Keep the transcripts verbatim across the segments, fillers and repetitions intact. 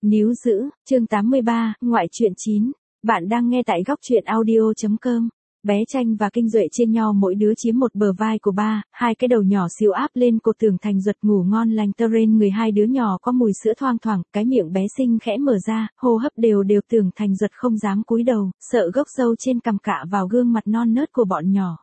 Níu giữ, chương tám mươi ba, ngoại truyện chín. Bạn đang nghe tại góc truyện audio.com. Bé Tranh và Kinh Duệ chia nhau mỗi đứa chiếm một bờ vai của ba, hai cái đầu nhỏ xíu áp lên cột tường thành Duật ngủ ngon lành tơ rên người hai đứa nhỏ có mùi sữa thoang thoảng, cái miệng bé xinh khẽ mở ra, hô hấp đều đều tường thành Duật không dám cúi đầu, sợ gốc râu trên cằm cạ vào gương mặt non nớt của bọn nhỏ.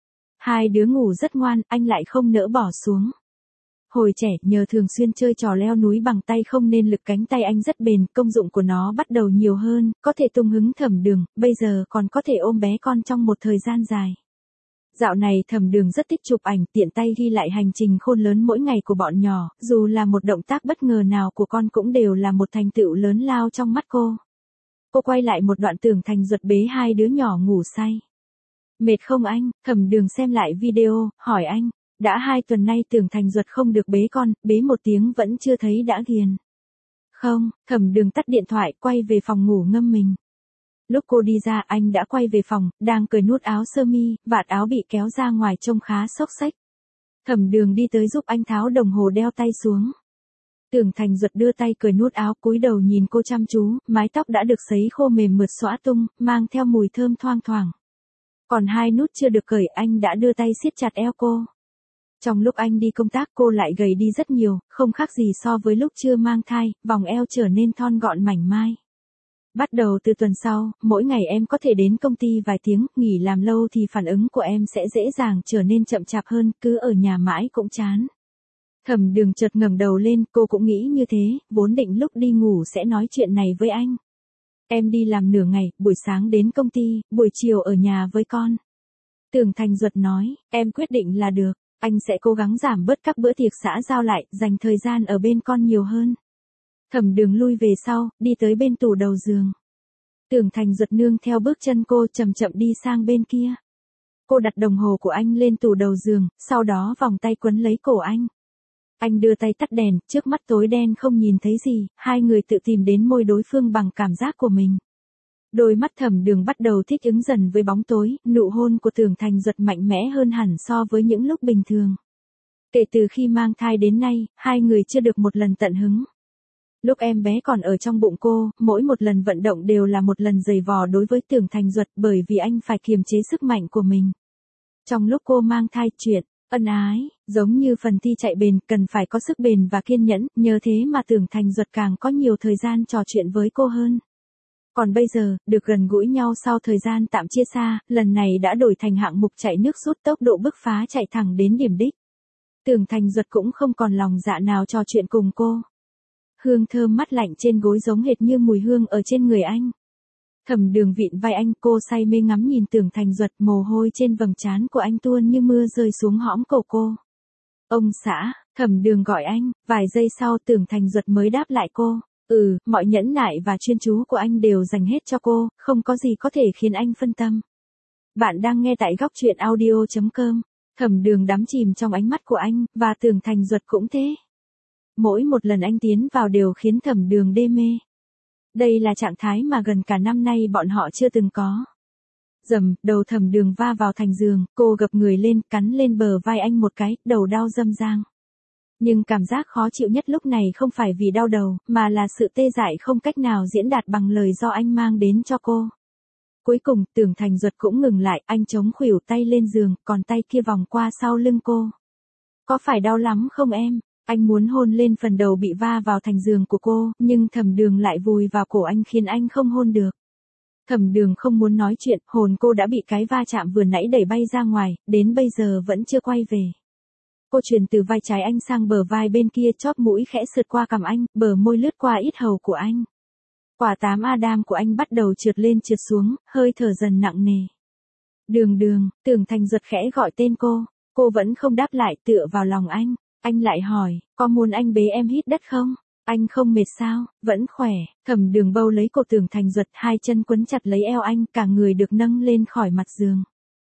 Hai đứa ngủ rất ngoan, anh lại không nỡ bỏ xuống. Hồi trẻ, nhờ thường xuyên chơi trò leo núi bằng tay không nên lực cánh tay anh rất bền, công dụng của nó bắt đầu nhiều hơn, có thể tung hứng Thẩm Đường, bây giờ còn có thể ôm bé con trong một thời gian dài. Dạo này Thẩm Đường rất thích chụp ảnh, tiện tay ghi lại hành trình khôn lớn mỗi ngày của bọn nhỏ, dù là một động tác bất ngờ nào của con cũng đều là một thành tựu lớn lao trong mắt cô. Cô quay lại một đoạn tường thành Duật bế hai đứa nhỏ ngủ say. Mệt không anh? Thẩm Đường xem lại video, hỏi anh. Đã hai tuần nay tường thành Duật không được bế con, bế một tiếng vẫn chưa thấy đã ghiền. Không, Thẩm Đường tắt điện thoại, quay về phòng ngủ ngâm mình. Lúc cô đi ra anh đã quay về phòng, đang cởi nút áo sơ mi, vạt áo bị kéo ra ngoài trông khá xốc xếch. Thẩm Đường đi tới giúp anh tháo đồng hồ đeo tay xuống. Tường thành Duật đưa tay cởi nút áo, cúi đầu nhìn cô chăm chú, mái tóc đã được sấy khô mềm mượt xõa tung, mang theo mùi thơm thoang thoảng. Còn hai nút chưa được cởi anh đã đưa tay siết chặt eo cô. Trong lúc anh đi công tác cô lại gầy đi rất nhiều, không khác gì so với lúc chưa mang thai, vòng eo trở nên thon gọn mảnh mai. Bắt đầu từ tuần sau, mỗi ngày em có thể đến công ty vài tiếng, nghỉ làm lâu thì phản ứng của em sẽ dễ dàng trở nên chậm chạp hơn, cứ ở nhà mãi cũng chán. Thẩm Đường chợt ngẩng đầu lên, cô cũng nghĩ như thế, vốn định lúc đi ngủ sẽ nói chuyện này với anh. Em đi làm nửa ngày, buổi sáng đến công ty, buổi chiều ở nhà với con. Tường thành Duật nói, em quyết định là được. Anh sẽ cố gắng giảm bớt các bữa tiệc xã giao lại, dành thời gian ở bên con nhiều hơn. Thẩm Đường lui về sau, đi tới bên tủ đầu giường. Tường thành Duật nương theo bước chân cô chậm chậm đi sang bên kia. Cô đặt đồng hồ của anh lên tủ đầu giường, sau đó vòng tay quấn lấy cổ anh. Anh đưa tay tắt đèn, trước mắt tối đen không nhìn thấy gì, hai người tự tìm đến môi đối phương bằng cảm giác của mình. Đôi mắt Thẩm Đường bắt đầu thích ứng dần với bóng tối, nụ hôn của tường thành Duật mạnh mẽ hơn hẳn so với những lúc bình thường. Kể từ khi mang thai đến nay, hai người chưa được một lần tận hứng. Lúc em bé còn ở trong bụng cô, mỗi một lần vận động đều là một lần giày vò đối với tường thành Duật bởi vì anh phải kiềm chế sức mạnh của mình. Trong lúc cô mang thai chuyện, ân ái, giống như phần thi chạy bền, cần phải có sức bền và kiên nhẫn, nhờ thế mà tường thành Duật càng có nhiều thời gian trò chuyện với cô hơn. Còn bây giờ, được gần gũi nhau sau thời gian tạm chia xa, lần này đã đổi thành hạng mục chạy nước rút tốc độ bứt phá chạy thẳng đến điểm đích. Tường thành Duật cũng không còn lòng dạ nào trò chuyện cùng cô. Hương thơm mát lạnh trên gối giống hệt như mùi hương ở trên người anh. Thẩm Đường vịn vai anh, cô say mê ngắm nhìn tường thành Duật, mồ hôi trên vầng trán của anh tuôn như mưa rơi xuống hõm cổ cô. Ông xã, Thẩm Đường gọi anh, vài giây sau tường thành Duật mới đáp lại cô. Ừ, mọi nhẫn nại và chuyên chú của anh đều dành hết cho cô, không có gì có thể khiến anh phân tâm. Bạn đang nghe tại góc truyện audio.com. Thẩm Đường đắm chìm trong ánh mắt của anh, và tường thành Duật cũng thế. Mỗi một lần anh tiến vào đều khiến Thẩm Đường đê mê. Đây là trạng thái mà gần cả năm nay bọn họ chưa từng có. Dầm, đầu Thẩm Đường va vào thành giường, cô gập người lên, cắn lên bờ vai anh một cái, đầu đau râm rang. Nhưng cảm giác khó chịu nhất lúc này không phải vì đau đầu, mà là sự tê dại không cách nào diễn đạt bằng lời do anh mang đến cho cô. Cuối cùng, tường thành Duật cũng ngừng lại, anh chống khuỷu tay lên giường, còn tay kia vòng qua sau lưng cô. Có phải đau lắm không em? Anh muốn hôn lên phần đầu bị va vào thành giường của cô, nhưng Thẩm Đường lại vùi vào cổ anh khiến anh không hôn được. Thẩm Đường không muốn nói chuyện, hồn cô đã bị cái va chạm vừa nãy đẩy bay ra ngoài, đến bây giờ vẫn chưa quay về. Cô truyền từ vai trái anh sang bờ vai bên kia, chóp mũi khẽ sượt qua cằm anh, bờ môi lướt qua yết hầu của anh. Quả tám Adam của anh bắt đầu trượt lên trượt xuống, hơi thở dần nặng nề. Đường Đường, tường thành Duật khẽ gọi tên cô, cô vẫn không đáp lại, tựa vào lòng anh. Anh lại hỏi, có muốn anh bế em hít đất không? Anh không mệt sao? Vẫn khỏe. Thẩm Đường bâu lấy cổ tường thành Duật, hai chân quấn chặt lấy eo anh, cả người được nâng lên khỏi mặt giường.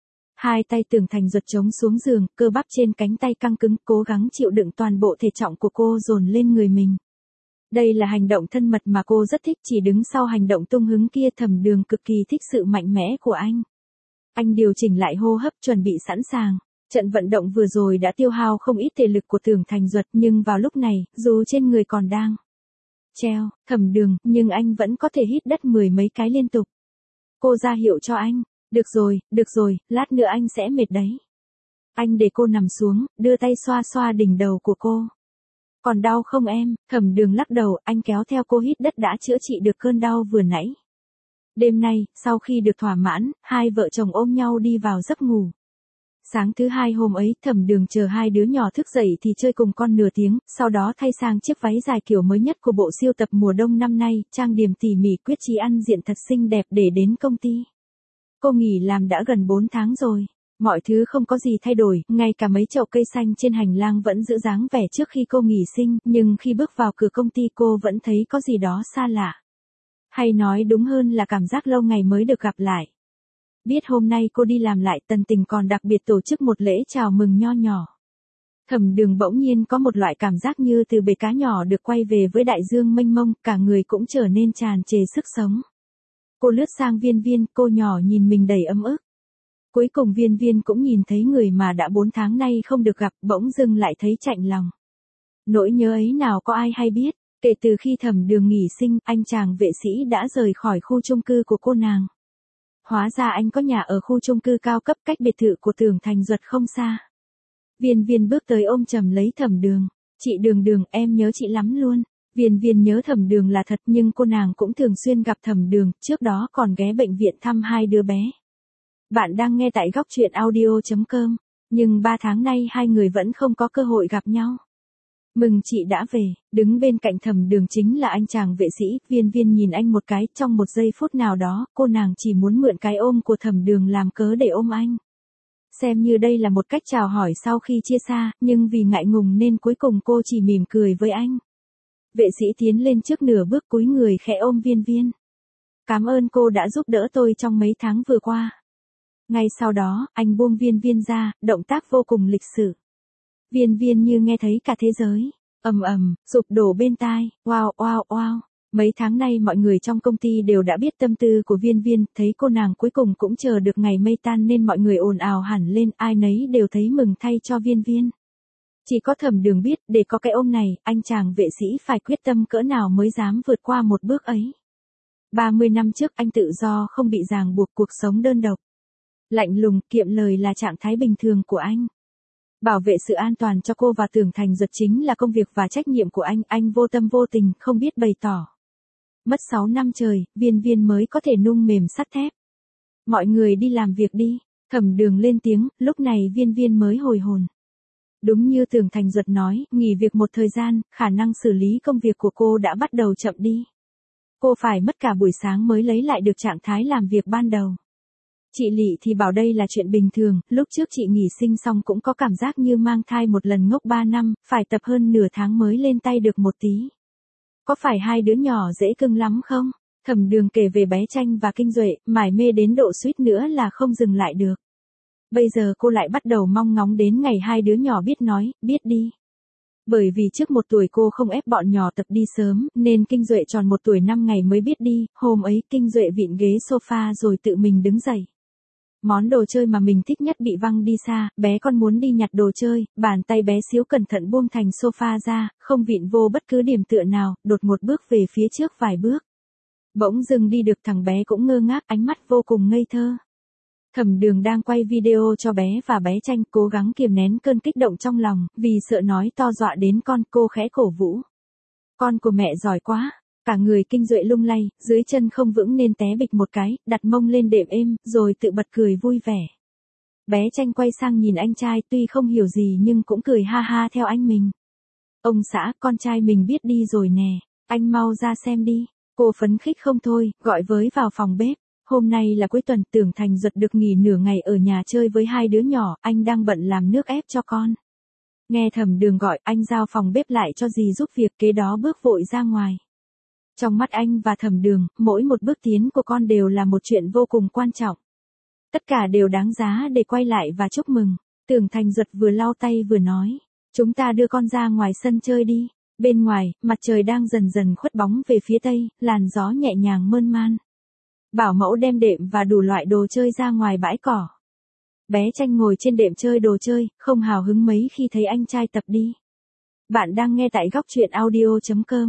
Hai tay tường thành Duật chống xuống giường, cơ bắp trên cánh tay căng cứng, cố gắng chịu đựng toàn bộ thể trọng của cô dồn lên người mình. Đây là hành động thân mật mà cô rất thích, chỉ đứng sau hành động tung hứng kia Thẩm Đường cực kỳ thích sự mạnh mẽ của anh. Anh điều chỉnh lại hô hấp chuẩn bị sẵn sàng. Trận vận động vừa rồi đã tiêu hao không ít thể lực của tường thành Duật, nhưng vào lúc này, dù trên người còn đang Treo, Thẩm Đường, nhưng anh vẫn có thể hít đất mười mấy cái liên tục. Cô ra hiệu cho anh. Được rồi, được rồi, lát nữa anh sẽ mệt đấy. Anh để cô nằm xuống, đưa tay xoa xoa đỉnh đầu của cô. Còn đau không em? Thẩm Đường lắc đầu, anh kéo theo cô hít đất đã chữa trị được cơn đau vừa nãy. Đêm nay, sau khi được thỏa mãn, hai vợ chồng ôm nhau đi vào giấc ngủ. Sáng thứ hai hôm ấy, Thẩm Đường chờ hai đứa nhỏ thức dậy thì chơi cùng con nửa tiếng, sau đó thay sang chiếc váy dài kiểu mới nhất của bộ siêu tập mùa đông năm nay, trang điểm tỉ mỉ quyết chí ăn diện thật xinh đẹp để đến công ty. Cô nghỉ làm đã gần bốn tháng rồi. Mọi thứ không có gì thay đổi, ngay cả mấy chậu cây xanh trên hành lang vẫn giữ dáng vẻ trước khi cô nghỉ sinh, nhưng khi bước vào cửa công ty cô vẫn thấy có gì đó xa lạ. Hay nói đúng hơn là cảm giác lâu ngày mới được gặp lại. Biết hôm nay cô đi làm lại, Tần Tình còn đặc biệt tổ chức một lễ chào mừng nho nhỏ. Thẩm Đường bỗng nhiên có một loại cảm giác như từ bể cá nhỏ được quay về với đại dương mênh mông, cả người cũng trở nên tràn trề sức sống. Cô lướt sang Viên Viên, cô nhỏ nhìn mình đầy ấm ức. Cuối cùng Viên Viên cũng nhìn thấy người mà đã bốn tháng nay không được gặp, bỗng dưng lại thấy chạnh lòng. Nỗi nhớ ấy nào có ai hay biết, kể từ khi Thẩm Đường nghỉ sinh, anh chàng vệ sĩ đã rời khỏi khu chung cư của cô nàng. Hóa ra anh có nhà ở khu chung cư cao cấp cách biệt thự của Tưởng Thành Duật không xa. Viên Viên bước tới ôm chầm lấy Thẩm Đường. Chị Đường Đường, em nhớ chị lắm luôn. Viên Viên nhớ Thẩm Đường là thật, nhưng cô nàng cũng thường xuyên gặp Thẩm Đường, trước đó còn ghé bệnh viện thăm hai đứa bé. Bạn đang nghe tại góc truyện audio chấm com, nhưng ba tháng nay hai người vẫn không có cơ hội gặp nhau. Mừng chị đã về, đứng bên cạnh Thẩm Đường chính là anh chàng vệ sĩ. Viên Viên nhìn anh một cái, trong một giây phút nào đó, cô nàng chỉ muốn mượn cái ôm của Thẩm Đường làm cớ để ôm anh. Xem như đây là một cách chào hỏi sau khi chia xa, nhưng vì ngại ngùng nên cuối cùng cô chỉ mỉm cười với anh. Vệ sĩ tiến lên trước nửa bước cúi người khẽ ôm Viên Viên. Cảm ơn cô đã giúp đỡ tôi trong mấy tháng vừa qua. Ngay sau đó, anh buông Viên Viên ra, động tác vô cùng lịch sự. Viên Viên như nghe thấy cả thế giới, ầm ầm, sụp đổ bên tai, wow wow wow. Mấy tháng nay mọi người trong công ty đều đã biết tâm tư của Viên Viên, thấy cô nàng cuối cùng cũng chờ được ngày mây tan nên mọi người ồn ào hẳn lên, ai nấy đều thấy mừng thay cho Viên Viên. Chỉ có Thẩm Đường biết, để có cái ôm này, anh chàng vệ sĩ phải quyết tâm cỡ nào mới dám vượt qua một bước ấy. ba mươi năm trước anh tự do không bị ràng buộc, cuộc sống đơn độc. Lạnh lùng, kiệm lời là trạng thái bình thường của anh. Bảo vệ sự an toàn cho cô và Tưởng Thành Duật chính là công việc và trách nhiệm của anh, anh vô tâm vô tình, không biết bày tỏ. Mất sáu năm trời, Viên Viên mới có thể nung mềm sắt thép. Mọi người đi làm việc đi, Thẩm Đường lên tiếng, lúc này Viên Viên mới hồi hồn. Đúng như Tưởng Thành Duật nói, nghỉ việc một thời gian, khả năng xử lý công việc của cô đã bắt đầu chậm đi. Cô phải mất cả buổi sáng mới lấy lại được trạng thái làm việc ban đầu. Chị Lị thì bảo đây là chuyện bình thường, lúc trước chị nghỉ sinh xong cũng có cảm giác như mang thai một lần ngốc ba năm, phải tập hơn nửa tháng mới lên tay được một tí. Có phải hai đứa nhỏ dễ cưng lắm không? Thẩm Đường kể về bé Tranh và Kinh Duệ, mải mê đến độ suýt nữa là không dừng lại được. Bây giờ cô lại bắt đầu mong ngóng đến ngày hai đứa nhỏ biết nói, biết đi. Bởi vì trước một tuổi cô không ép bọn nhỏ tập đi sớm, nên Kinh Duệ tròn một tuổi năm ngày mới biết đi, hôm ấy Kinh Duệ vịn ghế sofa rồi tự mình đứng dậy. Món đồ chơi mà mình thích nhất bị văng đi xa, bé con muốn đi nhặt đồ chơi, bàn tay bé xíu cẩn thận buông thành sofa ra, không vịn vô bất cứ điểm tựa nào, đột ngột bước về phía trước vài bước. Bỗng dừng đi được, thằng bé cũng ngơ ngác, ánh mắt vô cùng ngây thơ. Thẩm Đường đang quay video cho bé và bé Tranh, cố gắng kiềm nén cơn kích động trong lòng, vì sợ nói to dọa đến con, cô khẽ cổ vũ. Con của mẹ giỏi quá. Cả người Kinh Duệ lung lay, dưới chân không vững nên té bịch một cái, đặt mông lên đệm êm, rồi tự bật cười vui vẻ. Bé Tranh quay sang nhìn anh trai, tuy không hiểu gì nhưng cũng cười ha ha theo anh mình. Ông xã, con trai mình biết đi rồi nè, anh mau ra xem đi. Cô phấn khích không thôi, gọi với vào phòng bếp. Hôm nay là cuối tuần, Tưởng Thành Duật được nghỉ nửa ngày ở nhà chơi với hai đứa nhỏ, anh đang bận làm nước ép cho con. Nghe Thẩm Đường gọi, anh giao phòng bếp lại cho dì giúp việc, kế đó bước vội ra ngoài. Trong mắt anh và Thẩm Đường, mỗi một bước tiến của con đều là một chuyện vô cùng quan trọng. Tất cả đều đáng giá để quay lại và chúc mừng. Tưởng Thành Duật vừa lau tay vừa nói. Chúng ta đưa con ra ngoài sân chơi đi. Bên ngoài, mặt trời đang dần dần khuất bóng về phía tây, làn gió nhẹ nhàng mơn man. Bảo mẫu đem đệm và đủ loại đồ chơi ra ngoài bãi cỏ. Bé Tranh ngồi trên đệm chơi đồ chơi, không hào hứng mấy khi thấy anh trai tập đi. Bạn đang nghe tại góc truyện audio chấm com.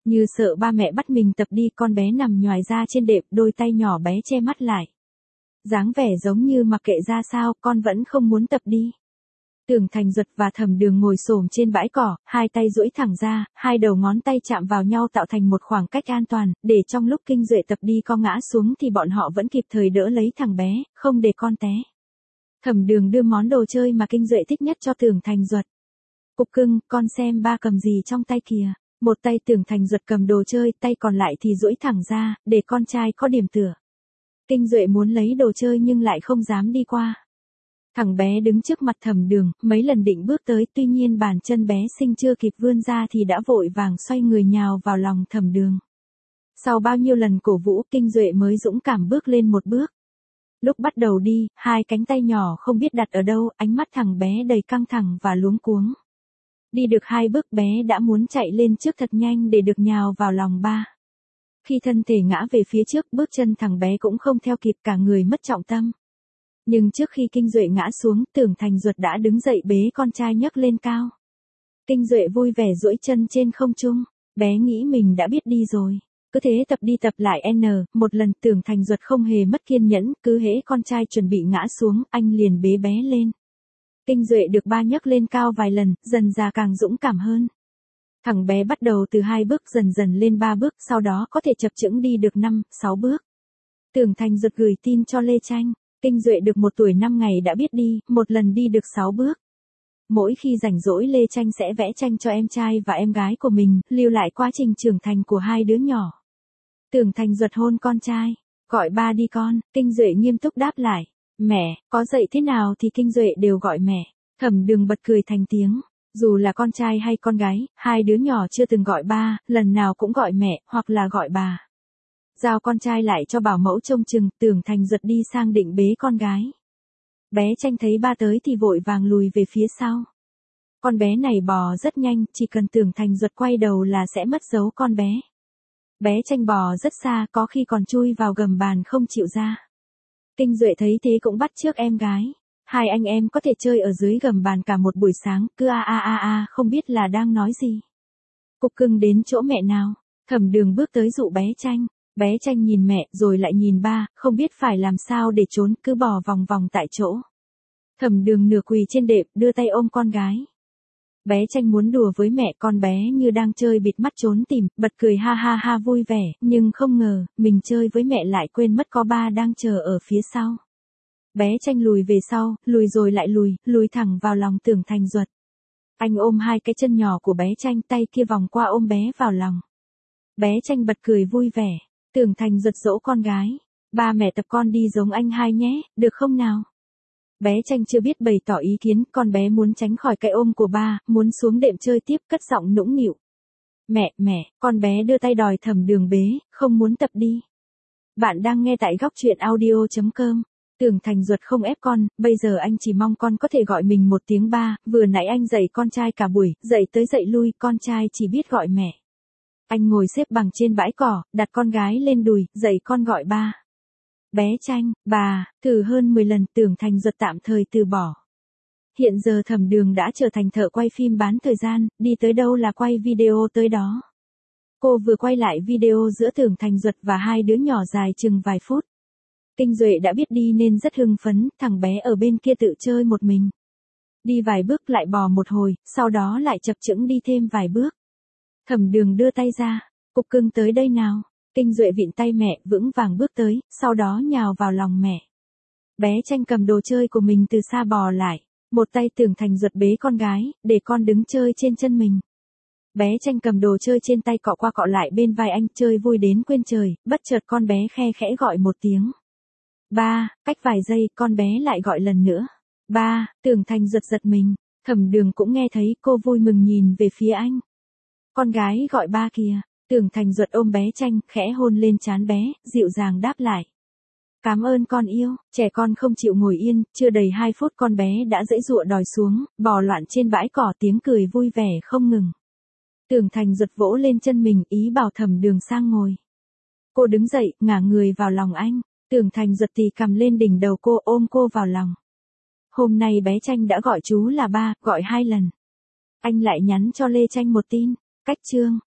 Như sợ ba mẹ bắt mình tập đi, con bé nằm nhoài ra trên đệm, đôi tay nhỏ bé che mắt lại. Dáng vẻ giống như mặc kệ ra sao, con vẫn không muốn tập đi. Tưởng Thành Duật và Thẩm Đường ngồi xổm trên bãi cỏ, hai tay duỗi thẳng ra, hai đầu ngón tay chạm vào nhau tạo thành một khoảng cách an toàn, để trong lúc Kinh Duệ tập đi co ngã xuống thì bọn họ vẫn kịp thời đỡ lấy thằng bé, không để con té. Thẩm Đường đưa món đồ chơi mà Kinh Duệ thích nhất cho Tưởng Thành Duật. Cục cưng, con xem ba cầm gì trong tay kìa. Một tay Tưởng Thành Duật cầm đồ chơi, tay còn lại thì duỗi thẳng ra, để con trai có điểm tựa. Kinh Duệ muốn lấy đồ chơi nhưng lại không dám đi qua. Thằng bé đứng trước mặt Thẩm Đường, mấy lần định bước tới, tuy nhiên bàn chân bé sinh chưa kịp vươn ra thì đã vội vàng xoay người nhào vào lòng Thẩm Đường. Sau bao nhiêu lần cổ vũ, Kinh Duệ mới dũng cảm bước lên một bước. Lúc bắt đầu đi, hai cánh tay nhỏ không biết đặt ở đâu, ánh mắt thằng bé đầy căng thẳng và luống cuống. Đi được hai bước bé đã muốn chạy lên trước thật nhanh để được nhào vào lòng ba. Khi thân thể ngã về phía trước, bước chân thằng bé cũng không theo kịp, cả người mất trọng tâm. Nhưng trước khi Kinh Duệ ngã xuống, Tưởng Thành Duật đã đứng dậy bế con trai nhấc lên cao. Kinh Duệ vui vẻ duỗi chân trên không trung, bé nghĩ mình đã biết đi rồi. Cứ thế tập đi tập lại n, một lần Tưởng Thành Duật không hề mất kiên nhẫn, cứ hễ con trai chuẩn bị ngã xuống, anh liền bế bé lên. Kinh Duệ được ba nhấc lên cao vài lần, dần ra càng dũng cảm hơn. Thằng bé bắt đầu từ hai bước dần dần lên ba bước, sau đó có thể chập chững đi được năm, sáu bước. Tưởng Thành Duật gửi tin cho Lê Tranh, Kinh Duệ được một tuổi năm ngày đã biết đi, một lần đi được sáu bước. Mỗi khi rảnh rỗi Lê Tranh sẽ vẽ tranh cho em trai và em gái của mình, lưu lại quá trình trưởng thành của hai đứa nhỏ. Tưởng Thành Duật hôn con trai, gọi ba đi con, Kinh Duệ nghiêm túc đáp lại. Mẹ, có dạy thế nào thì Kinh Duệ đều gọi mẹ. Thẩm Đường bật cười thành tiếng. Dù là con trai hay con gái, hai đứa nhỏ chưa từng gọi ba, lần nào cũng gọi mẹ, hoặc là gọi bà. Giao con trai lại cho bảo mẫu trông chừng, Tưởng Thành Duật đi sang định bế con gái. Bé Tranh thấy ba tới thì vội vàng lùi về phía sau. Con bé này bò rất nhanh, chỉ cần Tưởng Thành Duật quay đầu là sẽ mất dấu con bé. Bé Tranh bò rất xa, có khi còn chui vào gầm bàn không chịu ra. Kinh Duệ thấy thế cũng bắt chước em gái. Hai anh em có thể chơi ở dưới gầm bàn cả một buổi sáng, cứ a a a a không biết là đang nói gì. Cục cưng đến chỗ mẹ nào. Thẩm Đường bước tới dụ bé Tranh. Bé Tranh nhìn mẹ rồi lại nhìn ba, không biết phải làm sao để trốn, cứ bò vòng vòng tại chỗ. Thẩm Đường nửa quỳ trên đệm, đưa tay ôm con gái. Bé Tranh muốn đùa với mẹ, con bé như đang chơi bịt mắt trốn tìm, bật cười ha ha ha vui vẻ, nhưng không ngờ, mình chơi với mẹ lại quên mất có ba đang chờ ở phía sau. Bé Tranh lùi về sau, lùi rồi lại lùi, lùi thẳng vào lòng Tưởng Thành Duật. Anh ôm hai cái chân nhỏ của bé Tranh, tay kia vòng qua ôm bé vào lòng. Bé Tranh bật cười vui vẻ. Tưởng Thành Duật dỗ con gái. Ba mẹ tập con đi giống anh hai nhé, được không nào? Bé Tranh chưa biết bày tỏ ý kiến, con bé muốn tránh khỏi cái ôm của ba, muốn xuống đệm chơi tiếp, cất giọng nũng nịu. Mẹ, mẹ, con bé đưa tay đòi Thẩm Đường bế, không muốn tập đi. Bạn đang nghe tại góc truyện audio chấm com. Tưởng Thành Duật không ép con, bây giờ anh chỉ mong con có thể gọi mình một tiếng ba, vừa nãy anh dạy con trai cả buổi, dạy tới dạy lui, con trai chỉ biết gọi mẹ. Anh ngồi xếp bằng trên bãi cỏ, đặt con gái lên đùi, dạy con gọi ba. Bé Tranh, bà, thử hơn mười lần, Tưởng Thành Duật tạm thời từ bỏ. Hiện giờ Thẩm Đường đã trở thành thợ quay phim bán thời gian, đi tới đâu là quay video tới đó. Cô vừa quay lại video giữa Tưởng Thành Duật và hai đứa nhỏ dài chừng vài phút. Kinh Duệ đã biết đi nên rất hưng phấn, thằng bé ở bên kia tự chơi một mình. Đi vài bước lại bò một hồi, sau đó lại chập chững đi thêm vài bước. Thẩm Đường đưa tay ra, cục cưng tới đây nào. Kinh Duệ vịn tay mẹ, vững vàng bước tới, sau đó nhào vào lòng mẹ. Bé Tranh cầm đồ chơi của mình từ xa bò lại, một tay Tưởng Thành Duật bế con gái, để con đứng chơi trên chân mình. Bé Tranh cầm đồ chơi trên tay cọ qua cọ lại bên vai anh, chơi vui đến quên trời, bất chợt con bé khe khẽ gọi một tiếng. Ba, cách vài giây, con bé lại gọi lần nữa. Ba, Tưởng Thành Duật giật mình, Thẩm Đường cũng nghe thấy, cô vui mừng nhìn về phía anh. Con gái gọi ba kìa. Tưởng Thành Duật ôm bé Tranh, khẽ hôn lên trán bé, dịu dàng đáp lại. Cảm ơn con yêu, trẻ con không chịu ngồi yên, chưa đầy hai phút con bé đã giãy giụa đòi xuống, bò loạn trên bãi cỏ, tiếng cười vui vẻ không ngừng. Tưởng Thành Duật vỗ lên chân mình, ý bảo Thẩm Đường sang ngồi. Cô đứng dậy, ngả người vào lòng anh, Tưởng Thành Duật thì cầm lên đỉnh đầu cô, ôm cô vào lòng. Hôm nay bé Tranh đã gọi chú là ba, gọi hai lần. Anh lại nhắn cho Lê Tranh một tin, cách chương.